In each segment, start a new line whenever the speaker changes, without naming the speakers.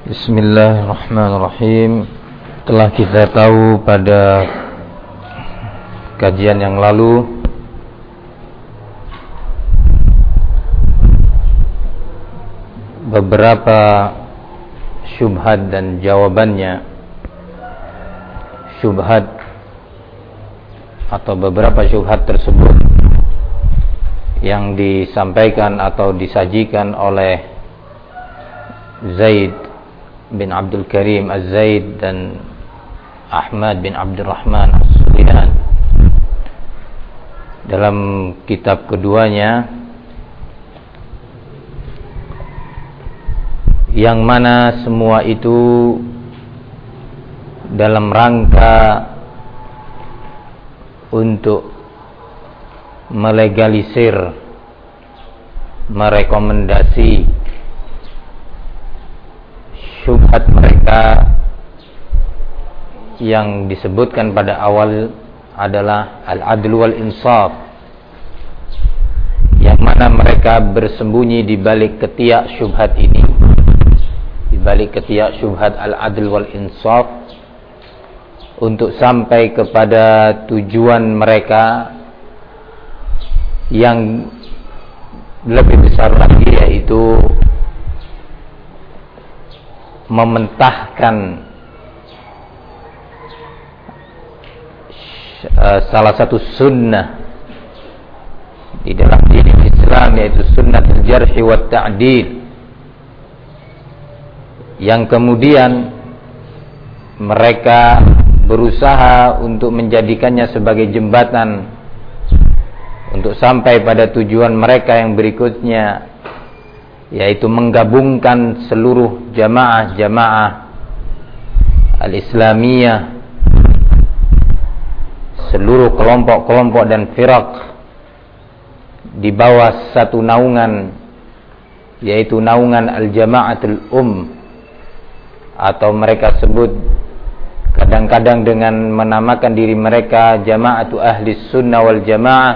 Bismillahirrahmanirrahim. Telah kita tahu pada kajian yang lalu beberapa syubhat dan jawabannya. Syubhat atau beberapa syubhat tersebut yang disampaikan atau disajikan oleh Zaid bin Abdul Karim Az-Zaid dan Ahmad bin Abdurrahman As-Sulihan dalam kitab keduanya, yang mana semua itu dalam rangka untuk melegalisir, merekomendasi syubhat mereka yang disebutkan pada awal adalah al-adl wal insaf, yang mana mereka bersembunyi di balik ketiak syubhat ini, di balik ketiak syubhat al-adl wal insaf, untuk sampai kepada tujuan mereka yang lebih besar lagi, yaitu mementahkan salah satu sunnah di dalam dini Islam, yaitu sunnatul jarhi wa ta'dil, yang kemudian mereka berusaha untuk menjadikannya sebagai jembatan untuk sampai pada tujuan mereka yang berikutnya, yaitu menggabungkan seluruh jamaah-jamaah al-Islamiyah, seluruh kelompok-kelompok dan firaq di bawah satu naungan, yaitu naungan al-jama'atul atau mereka sebut kadang-kadang dengan menamakan diri mereka jama'atu ahli sunnah wal jamaah.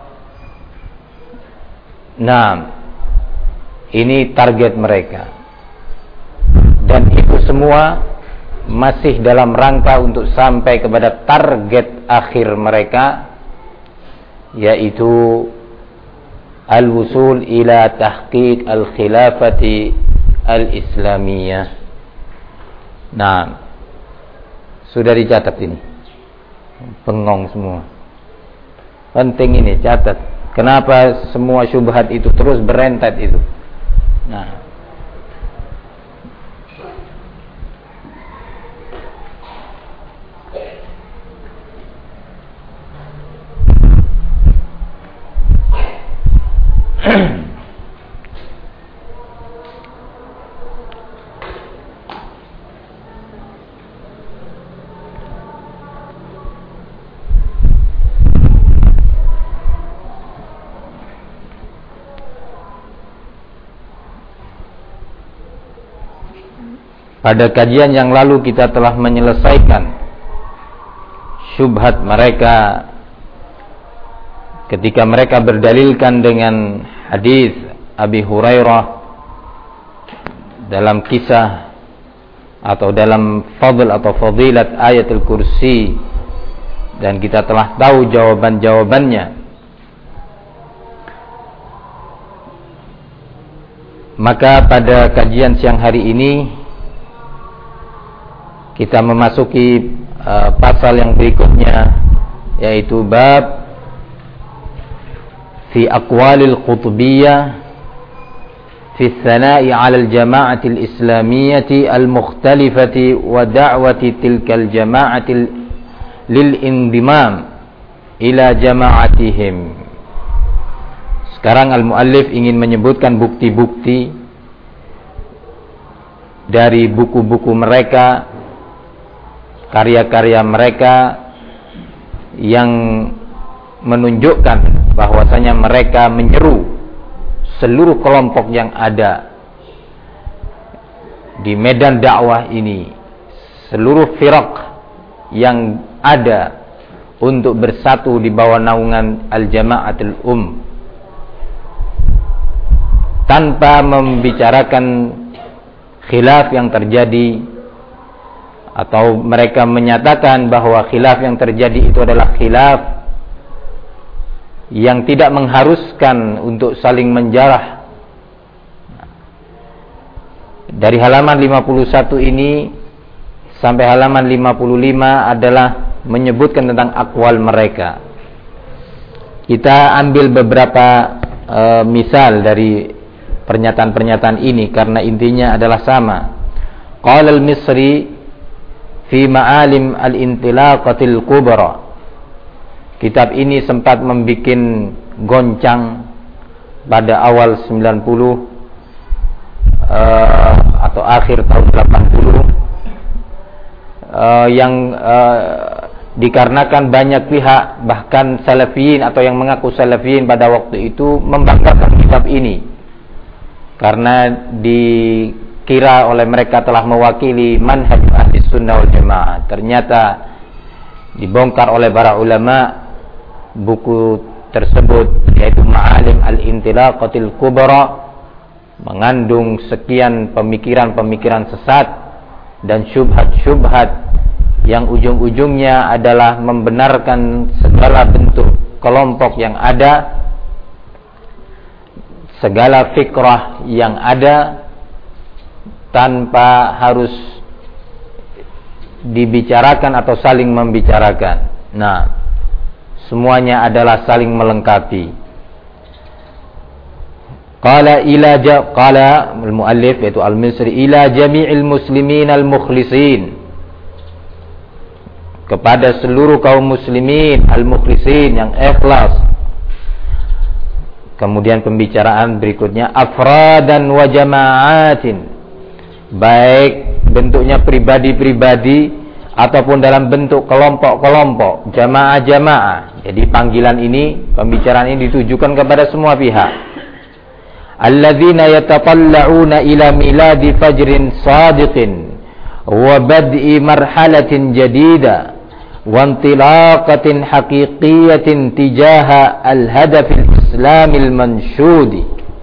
Nah, ini target mereka, dan itu semua masih dalam rangka untuk sampai kepada target akhir mereka, yaitu al-wusul ila tahqiq al-khilafati al-islamiyah. Nah, sudah dicatat ini, bengong semua, penting ini, catat. Kenapa semua syubhat itu terus berentet itu? Nah, pada kajian yang lalu kita telah menyelesaikan syubhat mereka ketika mereka berdalilkan dengan hadis Abi Hurairah dalam kisah atau dalam fadl atau fadilat ayatul kursi, dan kita telah tahu jawaban-jawabannya. Maka pada kajian siang hari ini kita memasuki pasal yang berikutnya, yaitu bab fi aqwalil qutbiyyah fi tsana'i 'ala al-jama'ati al-islamiyyati al-mukhtalifati wa da'wati tilka al-jama'ati lil-indimam ila jama'atihim. Sekarang al-muallif ingin menyebutkan bukti-bukti dari buku-buku mereka, karya-karya mereka yang menunjukkan bahwasanya mereka menyeru seluruh kelompok yang ada di medan dakwah ini, seluruh firaq yang ada, untuk bersatu di bawah naungan al-jama'atul tanpa membicarakan khilaf yang terjadi, atau mereka menyatakan bahwa khilaf yang terjadi itu adalah khilaf yang tidak mengharuskan untuk saling menjarah. Dari halaman 51 ini sampai halaman 55 adalah menyebutkan tentang akwal mereka. Kita ambil beberapa misal dari pernyataan-pernyataan ini karena intinya adalah sama. Qala al-Misri fi ma'alim al-intilaqatil kubra. Kitab ini sempat membuat goncang pada awal 90 atau akhir tahun 80 yang dikarenakan banyak pihak, bahkan salafiyin atau yang mengaku salafiyin pada waktu itu membanggakan kitab ini karena dikira oleh mereka telah mewakili manhaj ahli sunnah wal jamaah. Ternyata dibongkar oleh para ulama buku tersebut, yaitu Ma'alim al-Intilaqatil Kubra, mengandung sekian pemikiran-pemikiran sesat dan syubhat-syubhat yang ujung-ujungnya adalah membenarkan segala bentuk kelompok yang ada, segala fikrah yang ada, tanpa harus dibicarakan atau saling membicarakan. Nah, semuanya adalah saling melengkapi. Qala al-muallif, yaitu al-Misri, ila jami'il muslimin al-mukhlisin, kepada seluruh kaum muslimin al-mukhlisin yang ikhlas. Kemudian pembicaraan berikutnya, afradan wa jama'atin, baik bentuknya pribadi-pribadi ataupun dalam bentuk kelompok-kelompok, jamaah-jamaah. Jadi panggilan ini, pembicaraan ini ditujukan kepada semua pihak. Alladzina yatatalla'una ila miladi fajrin sadiqin wa bad'i marhalatin jadida wa intilaqatin haqiqiyatin tijaha al-hadafil islamil mansyudi.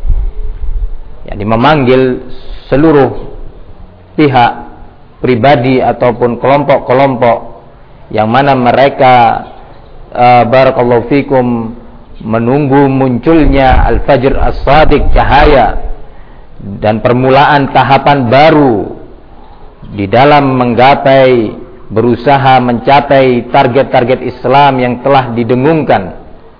Yani memanggil seluruh pihak, pribadi ataupun kelompok-kelompok yang mana mereka barakallahu fikum menunggu munculnya al-fajr as-sadiq, cahaya dan permulaan tahapan baru di dalam berusaha mencapai target-target Islam yang telah didengungkan.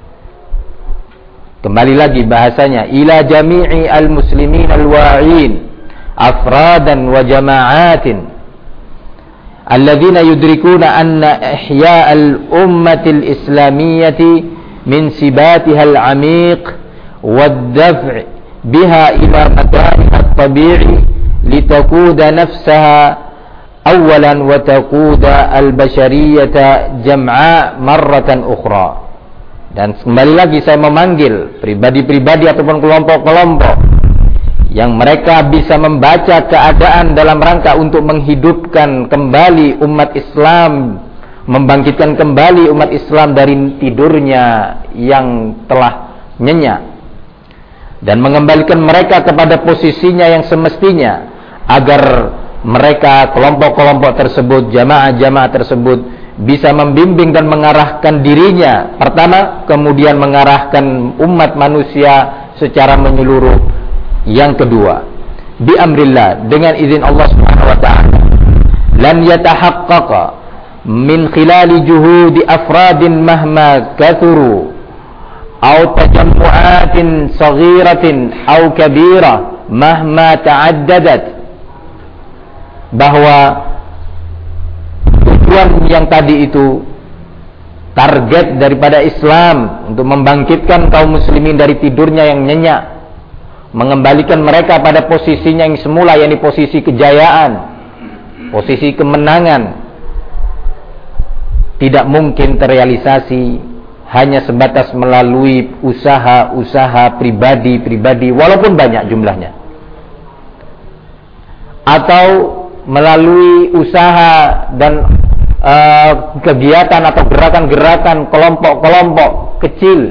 Kembali lagi bahasanya, ila jami'i al-muslimin al-wa'in afradan wa jama'atin alladzina yudrikuna anna ihya' al-ummati al-islamiyyati min sibatiha al-'amiq wad-daf' biha ila makaniha at-tabi'i litakuda nafsaha awalan wa takuda al-bashariyata jam'a marratan ukhra. Dan kembali lagi saya memanggil pribadi-pribadi ataupun kelompok-kelompok yang mereka bisa membaca keadaan dalam rangka untuk menghidupkan kembali umat Islam, membangkitkan kembali umat Islam dari tidurnya yang telah nyenyak, dan mengembalikan mereka kepada posisinya yang semestinya, agar mereka, kelompok-kelompok tersebut, jamaah-jamaah tersebut bisa membimbing dan mengarahkan dirinya pertama, kemudian mengarahkan umat manusia secara menyeluruh yang kedua, bi amrillah, dengan izin Allah Subhanahu wa taala. Lan yatahaqqaqa min khilali juhudi afradin mahma kathuru aw tajammu'atin saghiratin aw kabira mahma ta'addadat, bahwa tujuan yang tadi itu, target daripada Islam untuk membangkitkan kaum muslimin dari tidurnya yang nyenyak, mengembalikan mereka pada posisinya yang semula, yakni posisi kejayaan, posisi kemenangan, tidak mungkin terrealisasi hanya sebatas melalui usaha-usaha pribadi-pribadi walaupun banyak jumlahnya, atau melalui usaha dan kegiatan atau gerakan-gerakan kelompok-kelompok kecil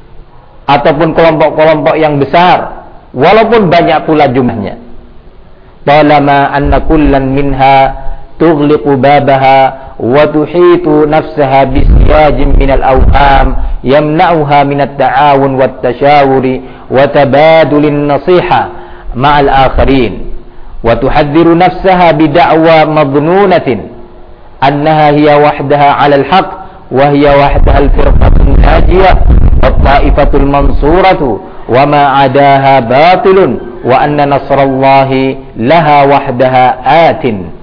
ataupun kelompok-kelompok yang besar walaupun banyak pula jumlahnya. talama anna kullan minha tughliqu babaha wa tuhitu nafsaha bisiyajin minal awham yamna'uha minat ta'awun wat tashawuri wa tabadulin nasiha ma'al akharin wa tuhadhdhiru nafsaha bida'wa madnunatin annaha hiya wahdaha 'alal haqq wa hiya wahdaha al-firqatul najiyah wat ta'ifatul mansuratu wa ma 'adaha batilun wa anna nasrallahi laha wahdaha atin.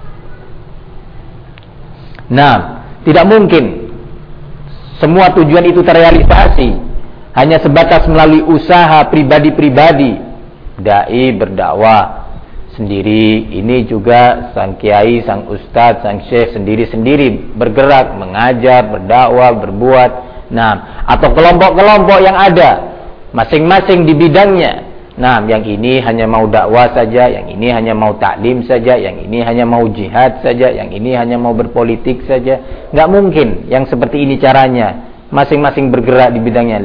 Nah, tidak mungkin semua tujuan itu terrealisasi hanya sebatas melalui usaha pribadi-pribadi. Dai berdakwah sendiri, ini juga sang kiai, sang ustadz, sang syekh sendiri-sendiri bergerak, mengajar, berdakwah, berbuat. Nah, atau kelompok-kelompok yang ada masing-masing di bidangnya. Nah, yang ini hanya mau dakwah saja, yang ini hanya mau taklim saja, yang ini hanya mau jihad saja, yang ini hanya mau berpolitik saja. Nggak mungkin yang seperti ini caranya. Masing-masing bergerak di bidangnya.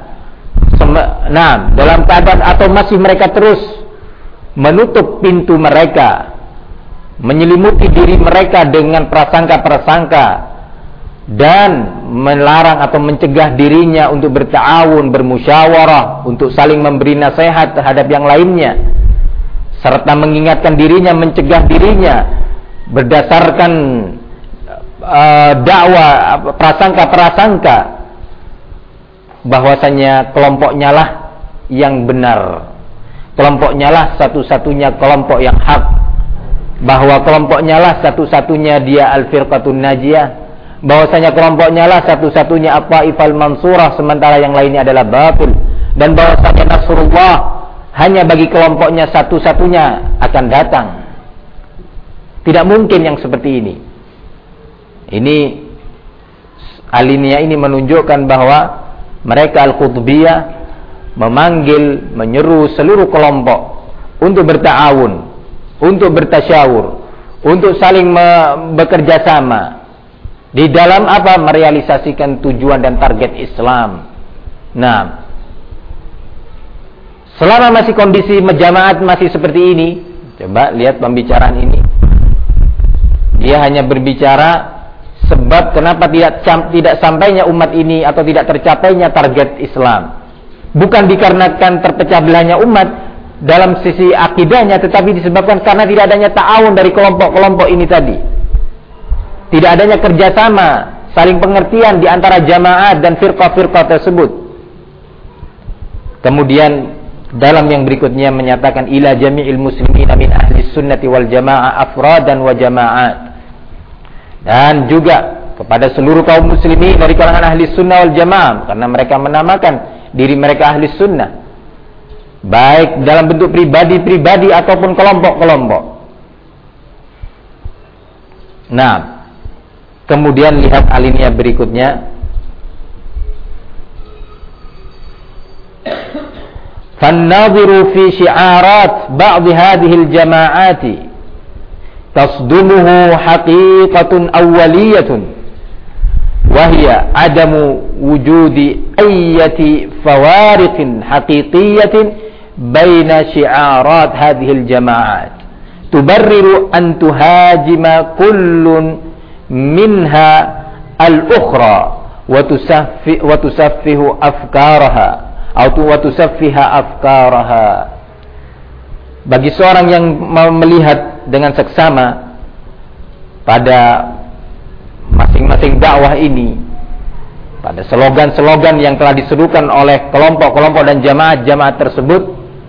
Nah, dalam keadaan atau masih mereka terus menutup pintu mereka, menyelimuti diri mereka dengan prasangka-prasangka, dan melarang atau mencegah dirinya untuk berta'awun, bermusyawarah, untuk saling memberi nasihat terhadap yang lainnya, serta mengingatkan dirinya, mencegah dirinya berdasarkan dakwah, prasangka-prasangka bahwasanya kelompoknya lah yang benar, kelompoknya lah satu-satunya kelompok yang hak, bahwa kelompoknya lah satu-satunya dia al-firqatun najiyah, bahwasanya kelompoknya lah satu-satunya at-taifal mansurah, sementara yang lainnya adalah batil, dan bahwasanya nasrullah hanya bagi kelompoknya satu-satunya akan datang. Tidak mungkin yang seperti ini. Ini alinea ini menunjukkan bahwa mereka al-qutbiyah memanggil, menyeru seluruh kelompok untuk berta'awun, untuk bertasyawur, untuk saling bekerja sama di dalam apa? Merealisasikan tujuan dan target Islam. Nah, selama masih kondisi jamaat masih seperti ini, coba lihat pembicaraan ini. Dia hanya berbicara sebab kenapa tidak sampainya umat ini atau tidak tercapainya target Islam. Bukan dikarenakan terpecah belahnya umat dalam sisi akidahnya, tetapi disebabkan karena tidak adanya ta'awun dari kelompok-kelompok ini tadi. Tidak adanya kerjasama, saling pengertian di antara jamaah dan firqah-firqah tersebut. Kemudian dalam yang berikutnya menyatakan ila jami'il muslimin min ahli sunnati wal jamaah afradan wa jama'at. Dan juga kepada seluruh kaum muslimin dari kalangan ahli sunnah wal jamaah, karena mereka menamakan diri mereka ahli sunnah, baik dalam bentuk pribadi-pribadi ataupun kelompok-kelompok. Nah, kemudian lihat alinea berikutnya. Fannadhiru fi syi'arat ba'd hadhihi al-jama'ati tasdumuhu haqiqatun awwaliyatun wa hiya adamu wujudi ayyati fawariqin haqiqiyatin baina syi'arat hadhihi al-jama'at tubarriru an tuhajima kullun minha al-ukhra wa tusaffihu afkaraha atau wa tusaffiha afkaraha. Bagi seorang yang melihat dengan seksama pada masing-masing dakwah ini, pada slogan-slogan yang telah diserukan oleh kelompok-kelompok dan jamaah-jamaah tersebut,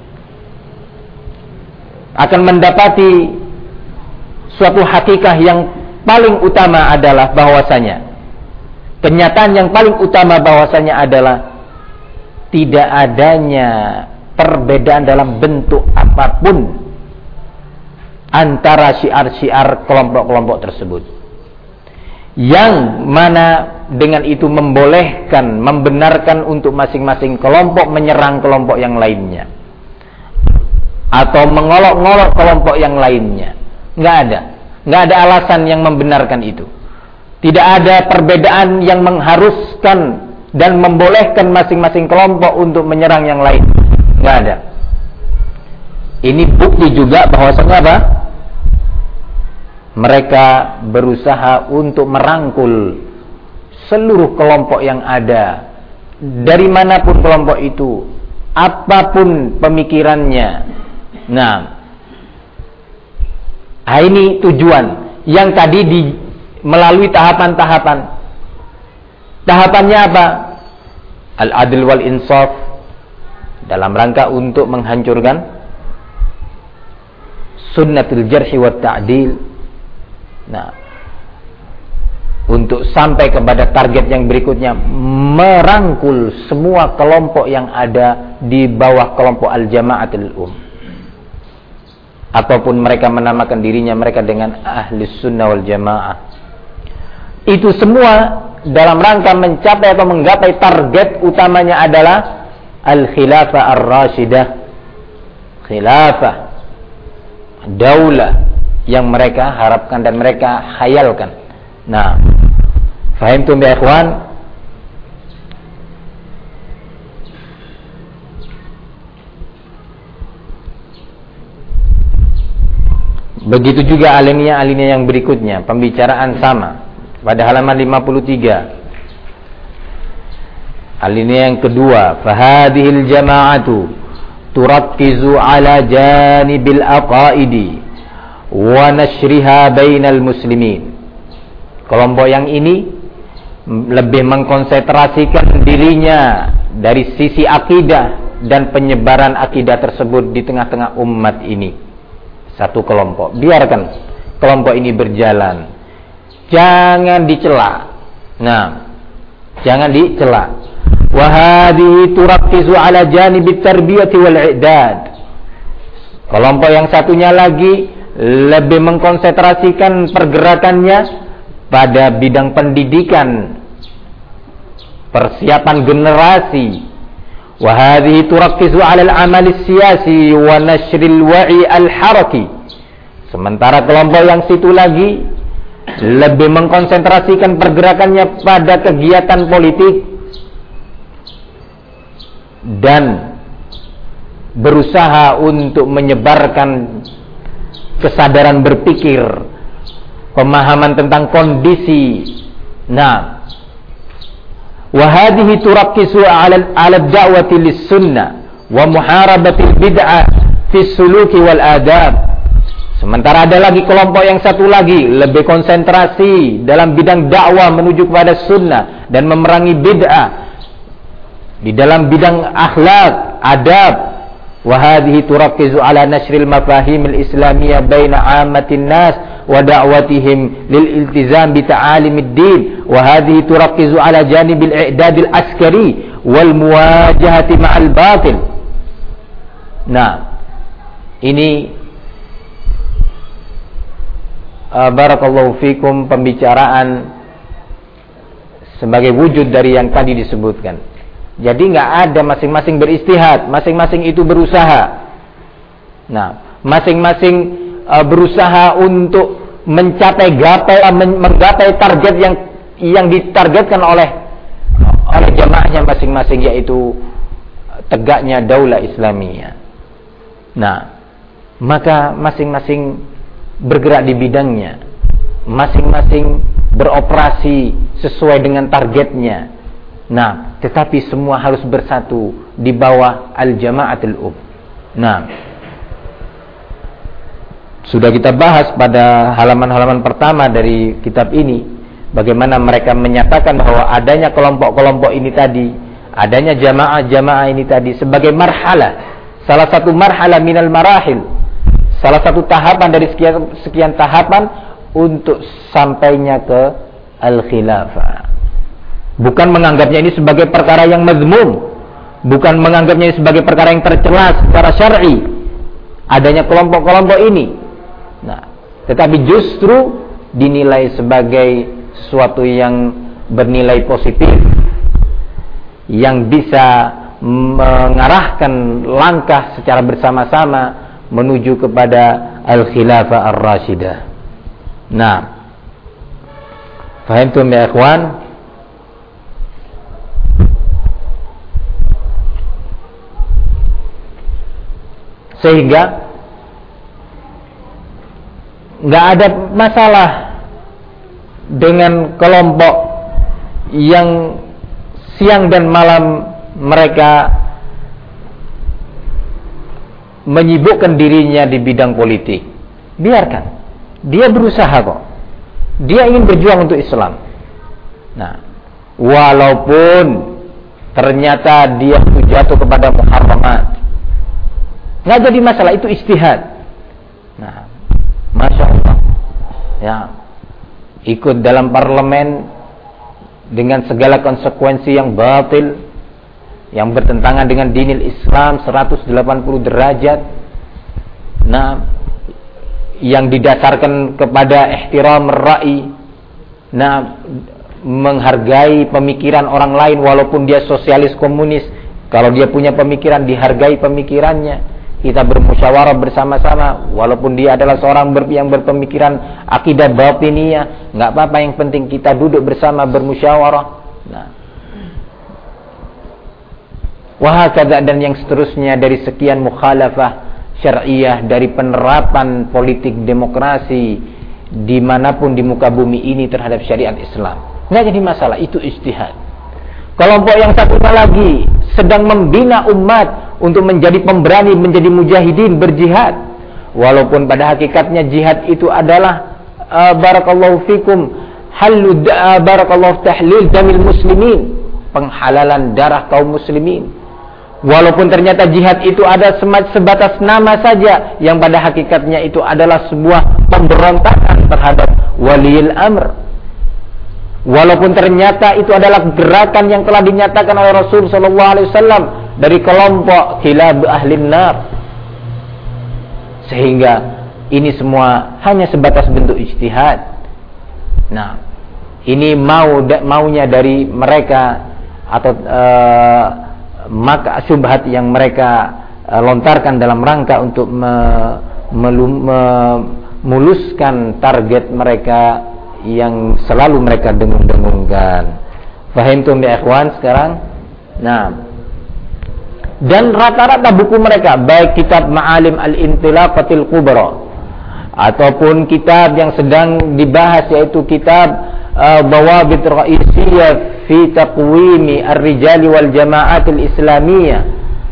akan mendapati suatu hakikah yang paling utama adalah bahwasanya, kenyataan yang paling utama bahwasanya adalah tidak adanya perbedaan dalam bentuk apapun antara syiar-syiar kelompok-kelompok tersebut, yang mana dengan itu membolehkan, membenarkan untuk masing-masing kelompok menyerang kelompok yang lainnya atau mengolok-ngolok kelompok yang lainnya. Nggak ada alasan yang membenarkan itu. Tidak ada perbedaan yang mengharuskan dan membolehkan masing-masing kelompok untuk menyerang yang lain. Nggak ada. Ini bukti juga bahwasanya apa? Mereka berusaha untuk merangkul seluruh kelompok yang ada, dari manapun kelompok itu, apapun pemikirannya. Nah, ini tujuan yang tadi melalui tahapan-tahapan. Tahapannya apa? Al-adl wal insaf, dalam rangka untuk menghancurkan sunnatul jarhi wa ta'dil. Nah, untuk sampai kepada target yang berikutnya, merangkul semua kelompok yang ada di bawah kelompok al-jama'atul ataupun mereka menamakan dirinya mereka dengan ahli sunnah wal jamaah. Itu semua dalam rangka mencapai atau menggapai target utamanya adalah al-khilafah ar-rashidah, khilafah, daulah yang mereka harapkan dan mereka khayalkan. Nah, fahimtum ya ikhwan? Begitu juga alinea yang berikutnya, pembicaraan sama pada halaman 53. Alinea yang kedua, fahadhil jama'atu turakkizu ala janibil aqaidi wa nashriha bainal muslimin. Kelompok yang ini lebih mengkonsentrasikan dirinya dari sisi akidah dan penyebaran akidah tersebut di tengah-tengah umat ini. Satu kelompok, biarkan kelompok ini berjalan, jangan dicela. Nah, jangan dicela. Wa hadhihi turakkizu ala janibit tarbiyati wal i'dad. Kelompok yang satunya lagi lebih mengkonsentrasikan pergerakannya pada bidang pendidikan, persiapan generasi. Wa hadhihi turakkizu 'ala al-'amal as-siyasi wa nashril wa'i al-haraki. Sementara kelompok yang situ lagi lebih mengkonsentrasikan pergerakannya pada kegiatan politik dan berusaha untuk menyebarkan kesadaran berpikir, pemahaman tentang kondisi. Nah, wa hadhihi turakkisu 'ala ad-da'wati lis-sunnah wa muharabati al-bid'ah fi as-suluki wal adab. Sementara ada lagi kelompok yang satu lagi lebih konsentrasi dalam bidang dakwah menuju kepada sunnah dan memerangi bid'ah di dalam bidang akhlak, adab. Wa hadhihi turakkizu 'ala nashril mafahim al-islamiyah baina 'ammatin nas wa da'watihim lil iltizam bi ta'alimid din. Wa hadhihi turakkizu 'ala janibil i'dad al-askari wal muwajahati ma'al batil. Nah, ini barakallahu fikum pembicaraan sebagai wujud dari yang tadi disebutkan. Jadi nggak ada masing-masing beristihad, masing-masing itu berusaha. Nah, masing-masing berusaha untuk menggapai target yang ditargetkan oleh jamaahnya masing-masing, yaitu tegaknya daulah Islamiyah. Nah, maka masing-masing bergerak di bidangnya, masing-masing beroperasi sesuai dengan targetnya. Nah, tetapi semua harus bersatu di bawah al-jama'atul Nah, sudah kita bahas pada halaman-halaman pertama dari kitab ini, bagaimana mereka menyatakan bahwa adanya kelompok-kelompok ini tadi, adanya jamaah-jamaah ini tadi sebagai marhalah, salah satu marhalah minal marahil, salah satu tahapan dari sekian tahapan untuk sampainya ke al-khilafah. Bukan menganggapnya ini sebagai perkara yang mazmum, bukan menganggapnya ini sebagai perkara yang tercela secara syar'i adanya kelompok-kelompok ini. Nah, tetapi justru dinilai sebagai sesuatu yang bernilai positif, yang bisa mengarahkan langkah secara bersama-sama menuju kepada al-khilafah ar-rashidah. Nah, fahamtum ya ikhwan? Sehingga nggak ada masalah dengan kelompok yang siang dan malam mereka menyibukkan dirinya di bidang politik. Biarkan, dia berusaha kok, dia ingin berjuang untuk Islam. Nah, walaupun ternyata dia jatuh kepada muharramat, nggak jadi masalah, itu ijtihad. Nah, Masya Allah, ya, ikut dalam parlemen dengan segala konsekuensi yang batil, yang bertentangan dengan dinil Islam 180 derajat. Nah, yang didasarkan kepada ihtiram ra'i, nah, menghargai pemikiran orang lain walaupun dia sosialis komunis. Kalau dia punya pemikiran, dihargai pemikirannya. Kita bermusyawarah bersama-sama walaupun dia adalah seorang yang berpemikiran akidah batiniyah, enggak apa-apa, yang penting kita duduk bersama bermusyawarah. Nah, wahakadha, dan yang seterusnya dari sekian mukhalafah syar'iyah, dari penerapan politik demokrasi dimanapun di muka bumi ini terhadap syariat Islam. Nggak jadi masalah, itu ijtihad. Kelompok yang satunya lagi sedang membina umat untuk menjadi pemberani, menjadi mujahidin, berjihad. Walaupun pada hakikatnya jihad itu adalah barakallahu fikum barakallahu tahlil damil muslimin, penghalalan darah kaum muslimin. Walaupun ternyata jihad itu ada sebatas nama saja, yang pada hakikatnya itu adalah sebuah pemberontakan terhadap waliil amr. Walaupun ternyata itu adalah gerakan yang telah dinyatakan oleh Rasul sallallahu alaihi wasallam dari kelompok khilab ahlin nar. Sehingga ini semua hanya sebatas bentuk ijtihad. Nah, ini maunya dari mereka, atau maka syubhat yang mereka lontarkan dalam rangka untuk memuluskan target mereka yang selalu mereka dengung-dengungkan. Fahimtum ya ikhwan sekarang? Nah, dan rata-rata buku mereka, baik kitab Ma'alim al-Intilaqatil Kubra ataupun kitab yang sedang dibahas, yaitu kitab Dawabit Ra'isiyah fi Taqwimi Ar-Rijali wal Jama'atil Islamiyah,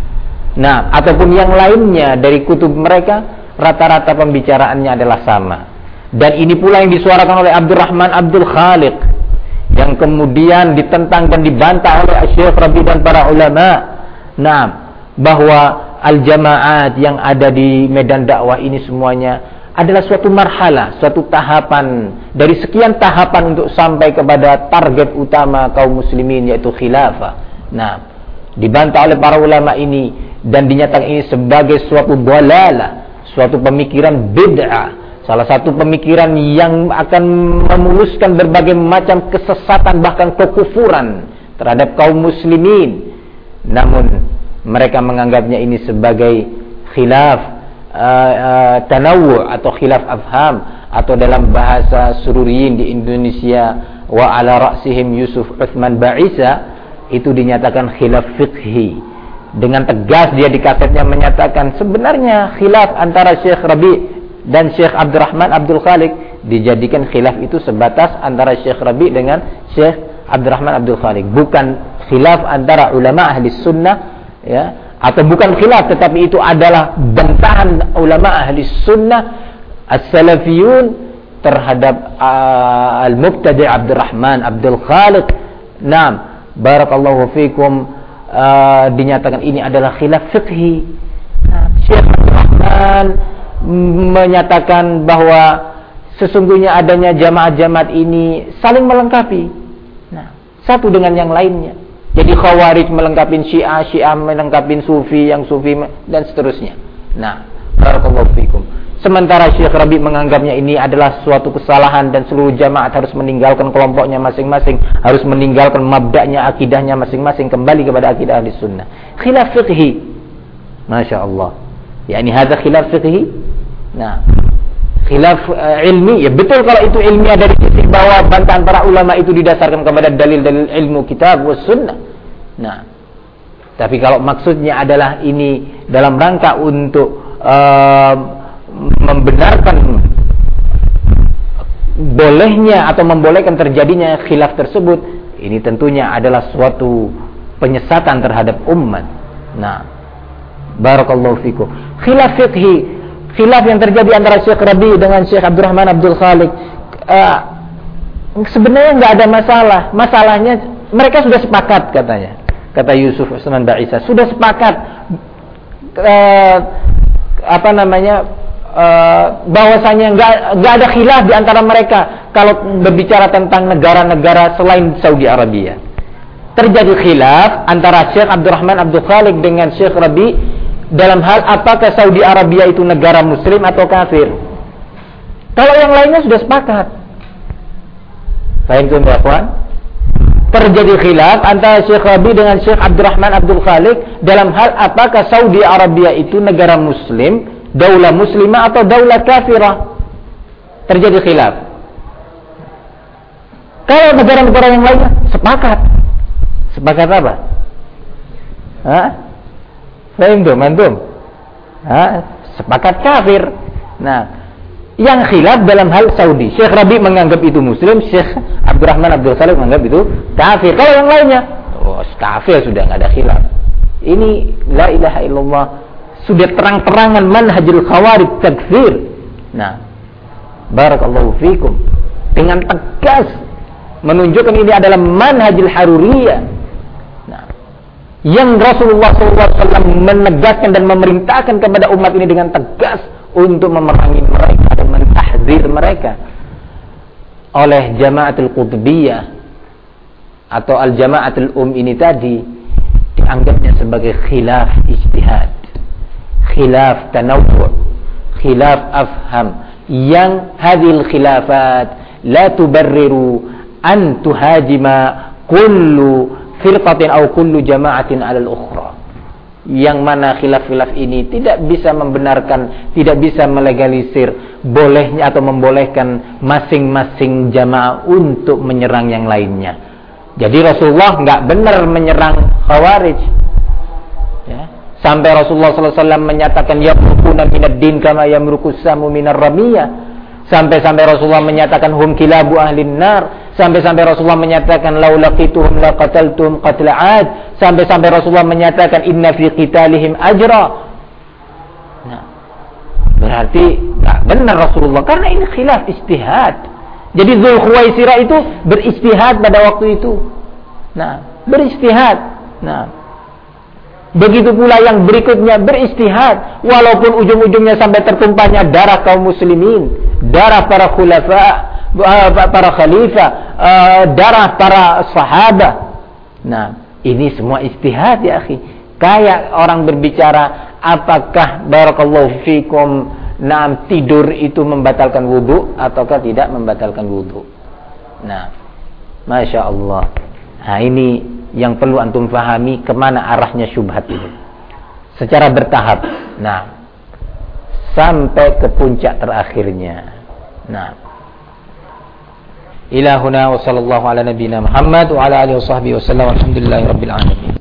nah, ataupun yang lainnya dari kutub mereka, rata-rata pembicaraannya adalah sama. Dan ini pula yang disuarakan oleh Abdurrahman Abdul Khaliq, yang kemudian ditentang dan dibantah oleh Syekh Rabi dan para ulama. Nah, bahwa al-jama'at yang ada di medan dakwah ini semuanya adalah suatu marhalah, suatu tahapan dari sekian tahapan untuk sampai kepada target utama kaum muslimin, yaitu khilafah. Nah, dibantah oleh para ulama ini dan dinyatakan ini sebagai suatu dhalalah, suatu pemikiran bid'ah, salah satu pemikiran yang akan memuluskan berbagai macam kesesatan, bahkan kekufuran terhadap kaum muslimin. Namun mereka menganggapnya ini sebagai khilaf tanawu' atau khilaf afham, atau dalam bahasa Sururiyin di Indonesia, wa ala ra'sihim Yusuf Uthman Ba'isa, itu dinyatakan khilaf fiqhi. Dengan tegas dia di kasetnya menyatakan sebenarnya khilaf antara Syekh Rabi dan Syekh Abdurrahman Abdul Khaliq, dijadikan khilaf itu sebatas antara Syekh Rabi dengan Syekh Abdurrahman Abdul Khaliq, bukan khilaf antara ulama ahli sunnah, ya, atau bukan khilaf, tetapi itu adalah bantahan ulama ahli sunnah as-salafiyun terhadap al-mubtadi' Abdurrahman Abdul Khaliq. Naam, barakallahu fikum, dinyatakan ini adalah khilaf fiqhi. Nah, Syekh Abdurrahman menyatakan bahwa sesungguhnya adanya jamaat-jamaat ini saling melengkapi, nah, satu dengan yang lainnya. Jadi Khawarij melengkapi Syiah, Syiah melengkapi Sufi, yang Sufi dan seterusnya. Nah, barakallahu fikum. Sementara Syekh Rabi menganggapnya ini adalah suatu kesalahan dan seluruh jamaat harus meninggalkan kelompoknya masing-masing, harus meninggalkan mabda'nya, akidahnya masing-masing, kembali kepada akidah ahli sunnah. Khilaf fiqhi, Masya Allah. Ya, ini hadza khilaf fiqhi. Nah, khilaf ilmi, ya betul kalau itu ilmiah dari sisi bahwa bantahan para ulama itu didasarkan kepada dalil-dalil ilmu kitab was sunnah. Nah, tapi kalau maksudnya adalah ini dalam rangka untuk membenarkan bolehnya atau membolehkan terjadinya khilaf tersebut, ini tentunya adalah suatu penyesatan terhadap umat. Nah, barakallahu fikum. Khilaf fiqhi, khilaf yang terjadi antara Syekh Rabi dengan Syekh Abdurrahman Abdul Khaliq, sebenarnya nggak ada masalah. Masalahnya mereka sudah sepakat, katanya, kata Yusuf Usman Ba'isa, sudah sepakat bahwasanya nggak ada khilaf di antara mereka kalau berbicara tentang negara-negara selain Saudi Arabia. Terjadi khilaf antara Syekh Abdurrahman Abdul Khaliq dengan Syekh Rabi dalam hal apakah Saudi Arabia itu negara muslim atau kafir. Kalau yang lainnya sudah sepakat. Paham tuan kawan? Terjadi khilaf antara Syekh Rabi dengan Syekh Abdurrahman Abdul Khaliq dalam hal apakah Saudi Arabia itu negara muslim, daulah muslimah atau daulah kafirah. Terjadi khilaf. Kalau negara-negara yang lainnya sepakat. Sepakat apa? Paham tuh, mantum? Sepakat kafir. Nah, yang khilaf dalam hal Saudi, Syekh Rabi menganggap itu muslim, Syekh Abdurrahman Abdul Khaliq menganggap itu kafir. Kalau yang lainnya, kafir, sudah nggak ada khilaf. Ini la ilaha illallah, sudah terang-terangan manhajul khawarij takfir. Nah, barakallahu fikum, dengan tegas menunjukkan ini adalah manhajul haruriyah. Nah, yang Rasulullah SAW menegaskan dan memerintahkan kepada umat ini dengan tegas untuk memerangi mereka dan mentahdzir mereka. Oleh Jamaatul Qutbiyah atau Al-Jamaatul ini tadi dianggapnya sebagai khilaf ijtihad, khilaf tanawwu', khilaf afham, yang hadhil khilafat la tubarriru an tuhajima kullu firqatin aw kullu jama'atin 'ala al-ukhra. Yang mana khilaf-khilaf ini tidak bisa membenarkan, tidak bisa melegalisir bolehnya atau membolehkan masing-masing jamaah untuk menyerang yang lainnya. Jadi Rasulullah nggak benar menyerang Khawarij, ya. Sampai Rasulullah SAW menyatakan yamrukuna minad din kama yamrukus samu minar ramiyah. Sampai Rasulullah menyatakan hum kilabu ahlin nar. Sampai Rasulullah menyatakan laulaqituhum laqataltum qatla 'ad. Sampai Rasulullah menyatakan inna fi qitalihim ajra. Nah, berarti enggak benar Rasulullah, karena ini khilaf ijtihad. Jadi Dzulkhuwaisirah itu berijtihad pada waktu itu. Nah, berijtihad. Nah, begitu pula yang berikutnya berijtihad, walaupun ujung-ujungnya sampai tertumpahnya darah kaum muslimin, darah para khulafa, para khalifah, darah para sahabat. Nah, ini semua ijtihad ya akhi. Kayak orang berbicara apakah barakallahu fikum tidur itu membatalkan wudu ataukah tidak membatalkan wudu. Nah, Masya Allah. Nah, ini yang perlu antum fahami kemana arahnya syubhat itu secara bertahap. Nah, sampai ke puncak terakhirnya. Nah, ilahuna wa sallallahu ala nabiyina Muhammad wa ala alihi wa sahbihi wa sallam, alhamdulillahi rabbil alamin.